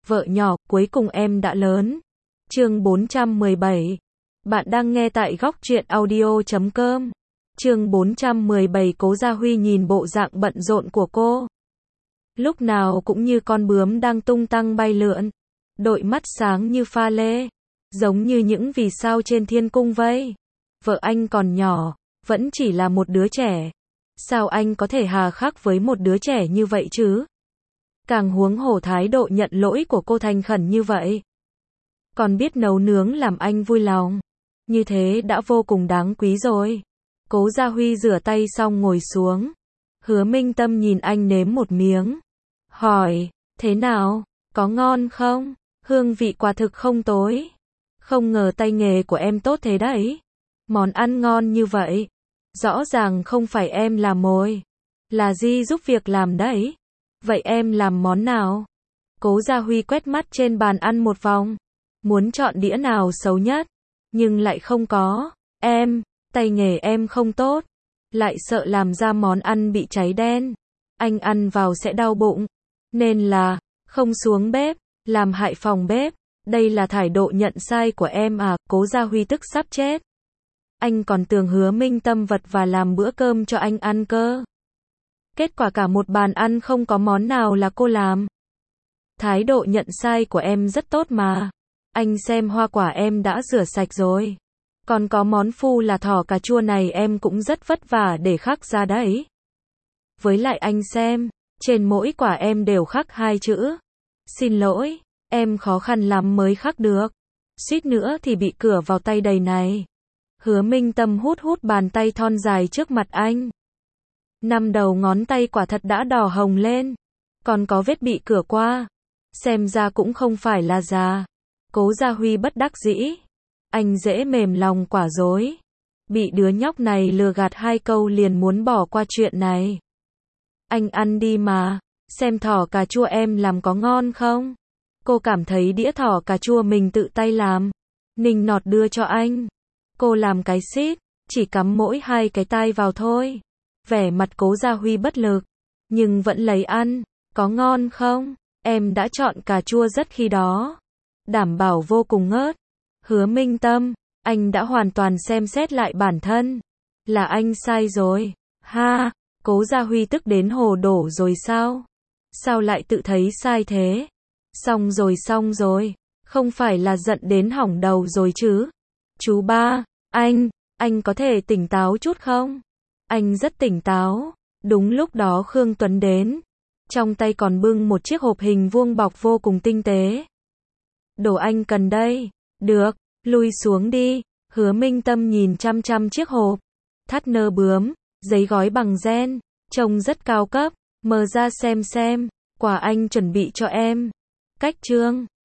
Vợ nhỏ, cuối cùng em đã lớn. Chương 417. Bạn đang nghe tại góc truyện audio.com. Chương 417. Cố Gia Huy nhìn bộ dạng bận rộn của cô. Lúc nào cũng như con bướm đang tung tăng bay lượn. Đôi mắt sáng như pha lê. Giống như những vì sao trên thiên cung vây. Vợ anh còn nhỏ, vẫn chỉ là một đứa trẻ. Sao anh có thể hà khắc với một đứa trẻ như vậy chứ? Càng huống hồ thái độ nhận lỗi của cô thành khẩn như vậy. Còn biết nấu nướng làm anh vui lòng. Như thế đã vô cùng đáng quý rồi. Cố Gia Huy rửa tay xong ngồi xuống. Hứa Minh Tâm nhìn anh nếm một miếng. Hỏi, thế nào, có ngon không? Hương vị quả thực không tồi. Không ngờ tay nghề của em tốt thế đấy. Món ăn ngon như vậy. Rõ ràng không phải em làm mồi. Là Di giúp việc làm đấy. Vậy em làm món nào? Cố Gia Huy quét mắt trên bàn ăn một vòng. Muốn chọn đĩa nào xấu nhất. Nhưng lại không có. Tay nghề em không tốt. Lại sợ làm ra món ăn bị cháy đen. Anh ăn vào sẽ đau bụng. Nên là, không xuống bếp, làm hại phòng bếp. Đây là thái độ nhận sai của em à? Cố Gia Huy tức sắp chết. Anh còn tưởng Hứa Minh Tâm vật và làm bữa cơm cho anh ăn cơ. Kết quả cả một bàn ăn không có món nào là cô làm. Thái độ nhận sai của em rất tốt mà. Anh xem hoa quả em đã rửa sạch rồi. Còn có món phu là thỏ cà chua này em cũng rất vất vả để khắc ra đấy. Với lại anh xem, trên mỗi quả em đều khắc 2 chữ. Xin lỗi, em khó khăn lắm mới khắc được. Suýt nữa thì bị cửa vào tay đầy này. Hứa Minh Tâm hút hút bàn tay thon dài trước mặt anh. 5 đầu ngón tay quả thật đã đỏ hồng lên. Còn có vết bị cửa qua. Xem ra cũng không phải là già. Cố Gia Huy bất đắc dĩ. Anh dễ mềm lòng quả dối. Bị đứa nhóc này lừa gạt 2 câu liền muốn bỏ qua chuyện này. Anh ăn đi mà. Xem thỏ cà chua em làm có ngon không? Cô cảm thấy đĩa thỏ cà chua mình tự tay làm. Nịnh nọt đưa cho anh. Cô làm cái xít. Chỉ cắm mỗi 2 cái tai vào thôi. Vẻ mặt Cố Gia Huy bất lực. Nhưng vẫn lấy ăn. Có ngon không? Em đã chọn cà chua rất khi đó. Đảm bảo vô cùng ngớt. Hứa Minh Tâm, anh đã hoàn toàn xem xét lại bản thân. Là anh sai rồi. Ha, Cố Gia Huy tức đến hồ đổ rồi sao? Sao lại tự thấy sai thế? Xong rồi. Không phải là giận đến hỏng đầu rồi chứ? Chú ba, anh có thể tỉnh táo chút không? Anh rất tỉnh táo. Đúng lúc đó Khương Tuấn đến. Trong tay còn bưng một chiếc hộp hình vuông bọc vô cùng tinh tế. Đồ anh cần đây. Được, lui xuống đi. Hứa Minh Tâm nhìn chăm chăm chiếc hộp. Thắt nơ bướm, giấy gói bằng ren. Trông rất cao cấp. Mở ra xem. Quà anh chuẩn bị cho em. Cách chương.